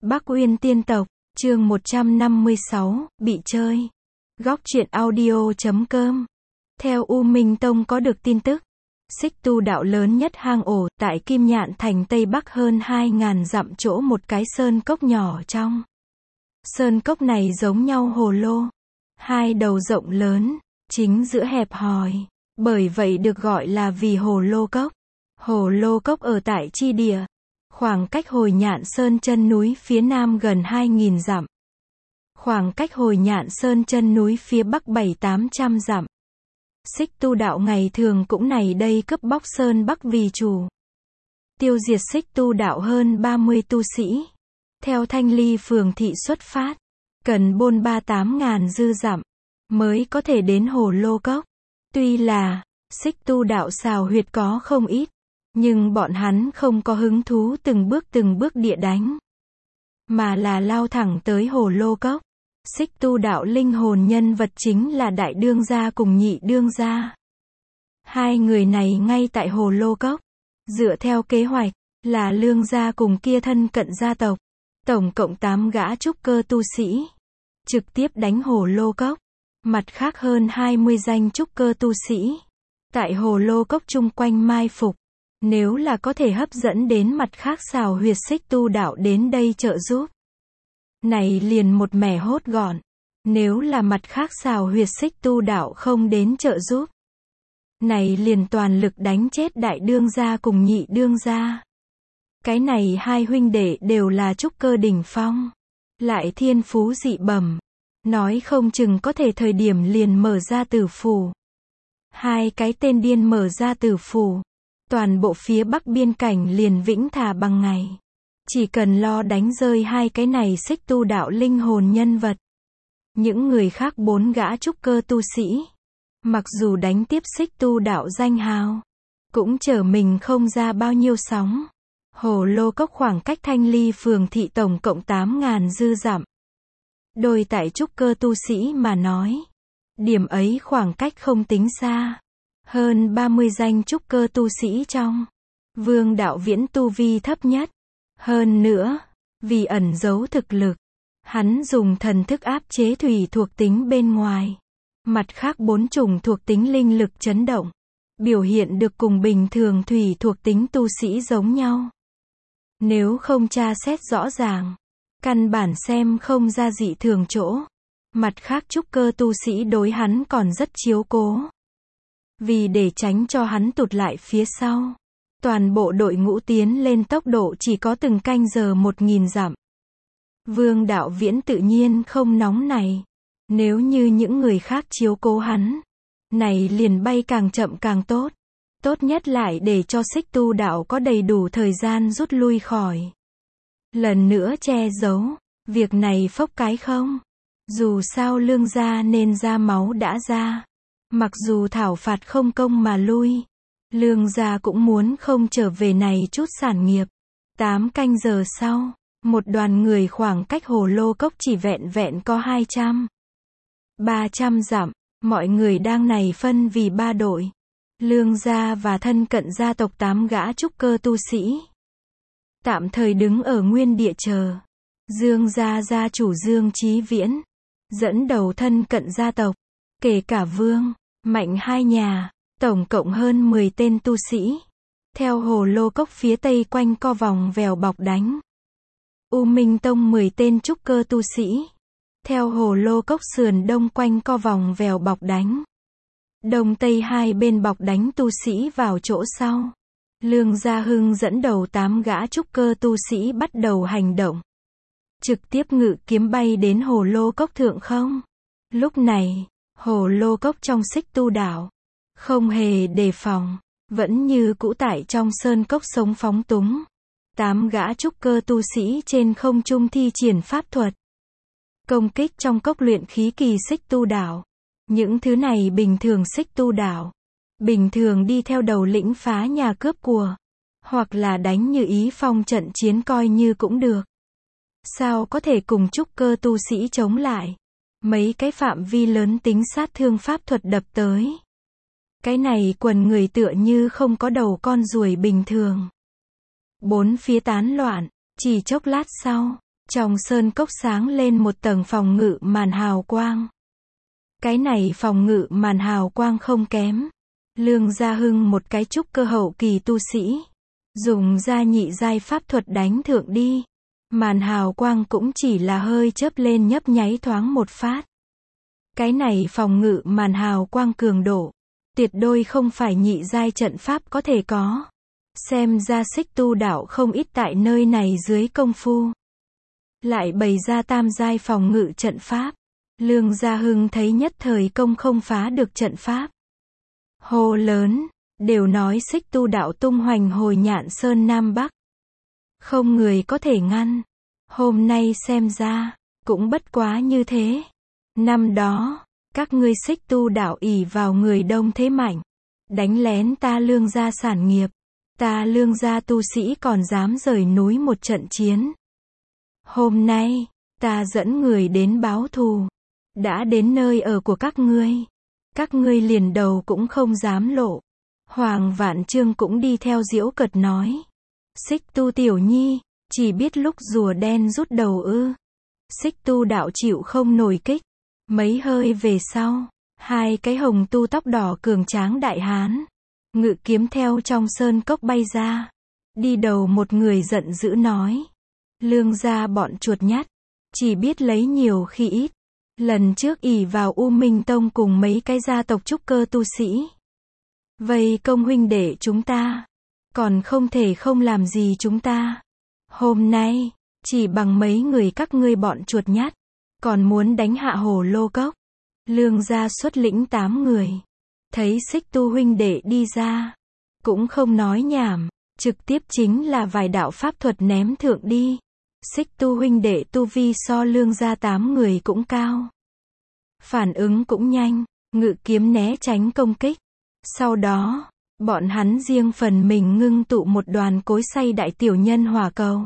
Bắc Uyên Tiên Tộc, chương 156, bị chơi. Góc truyện audio.com. Theo U Minh Tông có được tin tức, Xích Tu đạo lớn nhất hang ổ, tại Kim Nhạn Thành Tây Bắc hơn 2.000 dặm chỗ một cái sơn cốc nhỏ trong. Sơn cốc này giống nhau hồ lô. Hai đầu rộng lớn, chính giữa hẹp hòi. Bởi vậy được gọi là vì hồ lô cốc. Hồ lô cốc ở tại chi địa. Khoảng cách Hồi Nhạn Sơn chân núi phía nam gần 2.000 dặm. Khoảng cách Hồi Nhạn Sơn chân núi phía bắc 700-800 dặm. Xích Tu đạo ngày thường cũng này đây cướp bóc Sơn Bắc vì chủ. Tiêu diệt Xích Tu đạo hơn 30 tu sĩ. Theo Thanh Ly phường thị xuất phát, cần bôn 3-8 dư dặm, mới có thể đến hồ lô cốc. Tuy là, Xích Tu đạo xào huyệt có không ít, nhưng bọn hắn không có hứng thú từng bước địa đánh, mà là lao thẳng tới hồ lô cốc. Xích Tu đạo linh hồn nhân vật chính là Đại Đương gia cùng Nhị Đương gia. Hai người này ngay tại hồ lô cốc, dựa theo kế hoạch, là Lương gia cùng kia thân cận gia tộc, tổng cộng 8 gã trúc cơ tu sĩ, trực tiếp đánh hồ lô cốc. Mặt khác hơn 20 danh trúc cơ tu sĩ, tại hồ lô cốc chung quanh mai phục. Nếu là có thể hấp dẫn đến mặt khác xào huyệt Xích Tu đạo đến đây trợ giúp, này liền một mẻ hốt gọn. Nếu là mặt khác xào huyệt Xích Tu đạo không đến trợ giúp, này liền toàn lực đánh chết Đại Đương gia cùng Nhị Đương gia. Cái này hai huynh đệ đều là trúc cơ đỉnh phong, lại thiên phú dị bẩm, nói không chừng có thể thời điểm liền mở ra tử phủ. Hai cái tên điên mở ra tử phủ, toàn bộ phía bắc biên cảnh liền vĩnh thà bằng ngày. Chỉ cần lo đánh rơi hai cái này Xích Tu đạo linh hồn nhân vật. Những người khác 4 gã trúc cơ tu sĩ, mặc dù đánh tiếp Xích Tu đạo danh hào, cũng trở mình không ra bao nhiêu sóng. Hồ lô cốc khoảng cách Thanh Ly phường thị tổng cộng 8.000 dư dặm. Đôi tại trúc cơ tu sĩ mà nói, điểm ấy khoảng cách không tính xa. Hơn 30 danh trúc cơ tu sĩ trong, Vương Đạo Viễn tu vi thấp nhất. Hơn nữa, vì ẩn giấu thực lực, hắn dùng thần thức áp chế thủy thuộc tính bên ngoài. Mặt khác 4 chủng thuộc tính linh lực chấn động, biểu hiện được cùng bình thường thủy thuộc tính tu sĩ giống nhau. Nếu không tra xét rõ ràng, căn bản xem không ra dị thường chỗ. Mặt khác trúc cơ tu sĩ đối hắn còn rất chiếu cố. Vì để tránh cho hắn tụt lại phía sau, toàn bộ đội ngũ tiến lên tốc độ chỉ có từng canh giờ 1.000 dặm. Vương Đạo Viễn tự nhiên không nóng này. Nếu như những người khác chiếu cố hắn, này liền bay càng chậm càng tốt. Tốt nhất lại để cho Xích Tu đạo có đầy đủ thời gian rút lui khỏi. Lần nữa che giấu, việc này phốc cái không. Dù sao Lương gia nên ra máu đã ra. Mặc dù thảo phạt không công mà lui, Lương gia cũng muốn không trở về này chút sản nghiệp. 8 canh giờ sau, một đoàn người khoảng cách hồ lô cốc chỉ vẹn vẹn có 200-300 dặm. Mọi người đang này phân vì 3 đội. Lương gia và thân cận gia tộc 8 gã trúc cơ tu sĩ, tạm thời đứng ở nguyên địa chờ. Dương gia gia chủ Dương Chí Viễn dẫn đầu thân cận gia tộc, kể cả Vương, Mạnh hai nhà, tổng cộng hơn 10 tên tu sĩ, theo hồ lô cốc phía tây quanh co vòng vèo bọc đánh. U Minh Tông 10 tên trúc cơ tu sĩ, theo hồ lô cốc sườn đông quanh co vòng vèo bọc đánh. Đông tây hai bên bọc đánh tu sĩ vào chỗ sau. Lương Gia Hưng dẫn đầu 8 gã trúc cơ tu sĩ bắt đầu hành động, trực tiếp ngự kiếm bay đến hồ lô cốc thượng không. Lúc này, hồ lô cốc trong Xích Tu đạo, không hề đề phòng, vẫn như cũ tại trong sơn cốc sống phóng túng. 8 gã trúc cơ tu sĩ trên không trung thi triển pháp thuật, công kích trong cốc luyện khí kỳ Xích Tu đạo. Những thứ này bình thường Xích Tu đạo, bình thường đi theo đầu lĩnh phá nhà cướp của, hoặc là đánh như ý phong trận chiến coi như cũng được. Sao có thể cùng trúc cơ tu sĩ chống lại? Mấy cái phạm vi lớn tính sát thương pháp thuật đập tới. Cái này quần người tựa như không có đầu con ruồi bình thường. Bốn phía tán loạn, chỉ chốc lát sau, Trong sơn cốc sáng lên một tầng phòng ngự màn hào quang. Cái này phòng ngự màn hào quang không kém. Lương Gia Hưng một cái trúc cơ hậu kỳ tu sĩ. Dùng ra nhị giai pháp thuật đánh thượng đi. Màn hào quang cũng chỉ là hơi chớp lên nhấp nháy thoáng một phát. Cái này phòng ngự màn hào quang cường độ. Tuyệt đối không phải nhị giai trận pháp có thể có. Xem ra Xích Tu đạo không ít tại nơi này dưới công phu. Lại bày ra tam giai phòng ngự trận pháp. Lương Gia Hưng thấy nhất thời công không phá được trận pháp. Hô lớn, đều nói Xích Tu đạo tung hoành hồi Nhạn Sơn Nam Bắc. Không người có thể ngăn. Hôm nay xem ra, cũng bất quá như thế. Năm đó, các ngươi Xích Tu đạo ỷ vào người đông thế mạnh. Đánh lén ta Lương gia sản nghiệp. Ta Lương gia tu sĩ còn dám rời núi một trận chiến. Hôm nay, ta dẫn người đến báo thù. Đã đến nơi ở của các ngươi. Các ngươi liền đầu cũng không dám lộ. Hoàng Vạn Trương cũng đi theo giễu cợt nói. Xích Tu tiểu nhi, chỉ biết lúc rùa đen rút đầu ư. Xích Tu đạo chịu không nổi kích. Mấy hơi về sau, hai cái hồng tu tóc đỏ cường tráng đại hán. Ngự kiếm theo trong sơn cốc bay ra. Đi đầu một người giận dữ nói. Lương gia bọn chuột nhắt. Chỉ biết lấy nhiều khi ít. Lần trước ỷ vào U Minh Tông cùng mấy cái gia tộc trúc cơ tu sĩ. Vây công huynh đệ chúng ta. Còn không thể không làm gì chúng ta. Hôm nay, chỉ bằng mấy người các ngươi bọn chuột nhắt. Còn muốn đánh hạ Hồ Lô Cốc. Lương gia xuất lĩnh 8 người. Thấy Xích Tu huynh đệ đi ra. Cũng không nói nhảm. Trực tiếp chính là vài đạo pháp thuật ném thượng đi. Xích Tu huynh đệ tu vi so Lương gia 8 người cũng cao. Phản ứng cũng nhanh. Ngự kiếm né tránh công kích. Sau đó, bọn hắn riêng phần mình ngưng tụ một đoàn cối xay đại tiểu nhân hỏa cầu.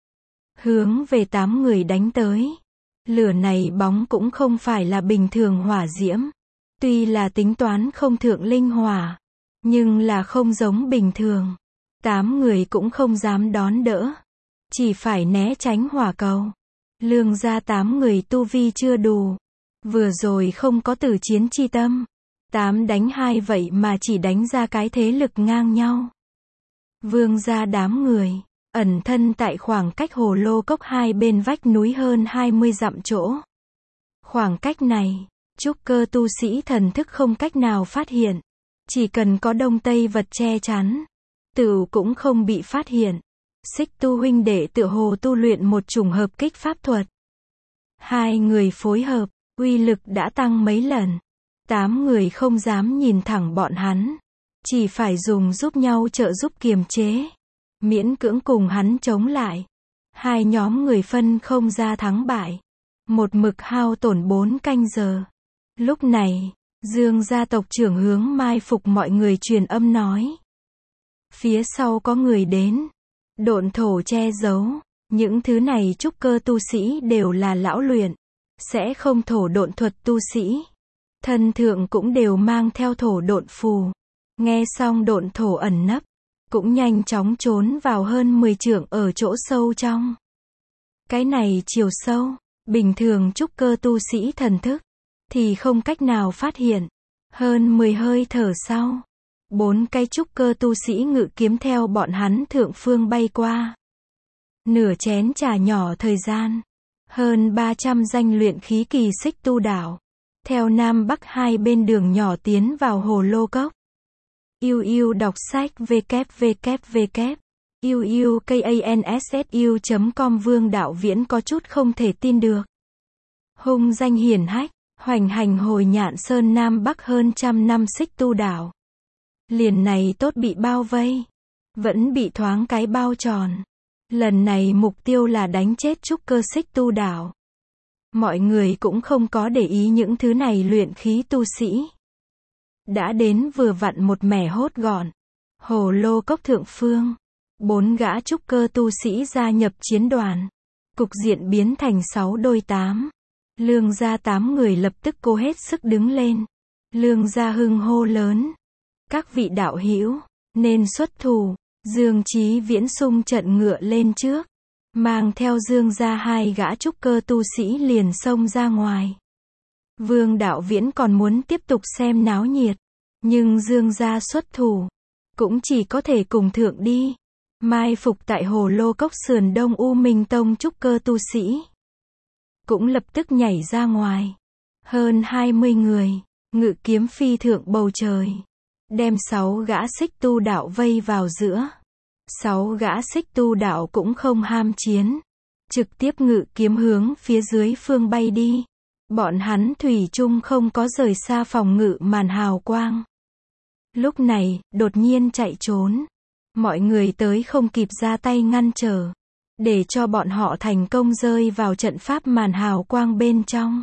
Hướng về 8 người đánh tới. Lửa này bóng cũng không phải là bình thường hỏa diễm. Tuy là tính toán không thượng linh hỏa. Nhưng là không giống bình thường. 8 người cũng không dám đón đỡ. Chỉ phải né tránh hỏa cầu. Lương gia 8 người tu vi chưa đủ. Vừa rồi không có tử chiến chi tâm. 8 đánh 2 vậy mà chỉ đánh ra cái thế lực ngang nhau. Vương gia đám người. Ẩn thân tại khoảng cách Hồ Lô Cốc hai bên vách núi hơn 20 dặm chỗ. Khoảng cách này, trúc cơ tu sĩ thần thức không cách nào phát hiện. Chỉ cần có đông tây vật che chắn, tựu cũng không bị phát hiện. Xích Tu huynh đệ tựa hồ tu luyện một chủng hợp kích pháp thuật. Hai người phối hợp, uy lực đã tăng mấy lần. 8 người không dám nhìn thẳng bọn hắn. Chỉ phải dùng giúp nhau trợ giúp kiềm chế. Miễn cưỡng cùng hắn chống lại. Hai nhóm người phân không ra thắng bại. Một mực hao tổn 4 canh giờ. Lúc này, Dương gia tộc trưởng hướng mai phục mọi người truyền âm nói. Phía sau có người đến. Độn thổ che giấu. Những thứ này trúc cơ tu sĩ đều là lão luyện. Sẽ không thổ độn thuật tu sĩ. Thân thượng cũng đều mang theo thổ độn phù. Nghe xong độn thổ ẩn nấp. Cũng nhanh chóng trốn vào hơn 10 trượng ở chỗ sâu trong. Cái này chiều sâu, bình thường trúc cơ tu sĩ thần thức, thì không cách nào phát hiện. Hơn 10 hơi thở sau, 4 cái trúc cơ tu sĩ ngự kiếm theo bọn hắn thượng phương bay qua. Nửa chén trà nhỏ thời gian, hơn 300 danh luyện khí kỳ Xích Tu đạo, theo Nam Bắc hai bên đường nhỏ tiến vào Hồ Lô Cốc. UU đọc sách www.uukansu.com Vương Đạo Viễn có chút không thể tin được. Hung danh hiển hách, hoành hành hồi Nhạn Sơn Nam Bắc hơn 100 năm Xích Tu đạo. Liền này tốt bị bao vây. Vẫn bị thoáng cái bao tròn. Lần này mục tiêu là đánh chết trúc cơ Xích Tu đạo. Mọi người cũng không có để ý những thứ này luyện khí tu sĩ. Đã đến vừa vặn một mẻ hốt gọn. Hồ Lô Cốc thượng phương. 4 gã trúc cơ tu sĩ gia nhập chiến đoàn. Cục diện biến thành 6 đôi 8. Lương gia 8 người lập tức cố hết sức đứng lên. Lương gia hưng hô lớn. Các vị đạo hữu nên xuất thủ. Dương Chí Viễn xung trận ngựa lên trước. mang theo Dương gia hai gã trúc cơ tu sĩ liền xông ra ngoài. Vương Đạo Viễn còn muốn tiếp tục xem náo nhiệt, nhưng Dương gia xuất thủ, cũng chỉ có thể cùng thượng đi. Mai phục tại hồ lô cốc sườn đông U Minh Tông trúc cơ tu sĩ cũng lập tức nhảy ra ngoài. Hơn 20 người, ngự kiếm phi thượng bầu trời, đem 6 gã xích tu đạo vây vào giữa. 6 gã xích tu đạo cũng không ham chiến, trực tiếp ngự kiếm hướng phía dưới phương bay đi. Bọn hắn thủy chung không có rời xa phòng ngự màn hào quang. Lúc này, đột nhiên chạy trốn. Mọi người tới không kịp ra tay ngăn trở, để cho bọn họ thành công rơi vào trận pháp màn hào quang bên trong.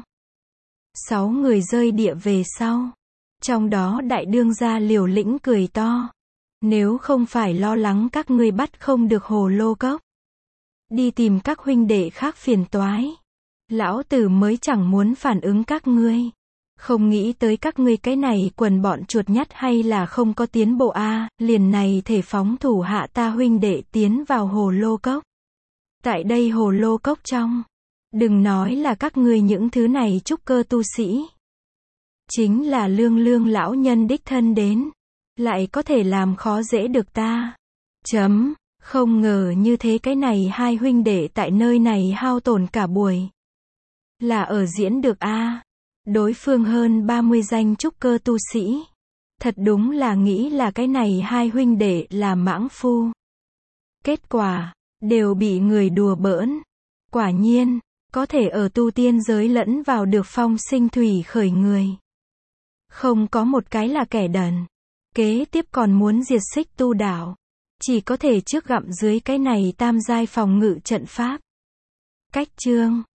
6 người rơi địa về sau. Trong đó đại đương gia Liều Lĩnh cười to. Nếu không phải lo lắng các ngươi bắt không được hồ lô cốc, đi tìm các huynh đệ khác phiền toái, lão tử mới chẳng muốn phản ứng các ngươi. Không nghĩ tới các ngươi cái này quần bọn chuột nhắt hay là không có tiến bộ a, liền này thể phóng thủ hạ ta huynh đệ tiến vào hồ lô cốc. Tại đây hồ lô cốc trong, đừng nói là các ngươi những thứ này trúc cơ tu sĩ, chính là Lương Lương lão nhân đích thân đến, lại có thể làm khó dễ được ta. Không ngờ như thế cái này hai huynh đệ tại nơi này hao tổn cả buổi, là ở diễn được a. Đối phương hơn 30 danh trúc cơ tu sĩ, thật đúng là nghĩ là cái này hai huynh đệ là mãng phu. Kết quả, đều bị người đùa bỡn. Quả nhiên, có thể ở tu tiên giới lẫn vào được phong sinh thủy khởi người, không có một cái là kẻ đần. Kế tiếp còn muốn diệt xích tu đạo, chỉ có thể trước gặm dưới cái này tam giai phòng ngự trận pháp. Cách chương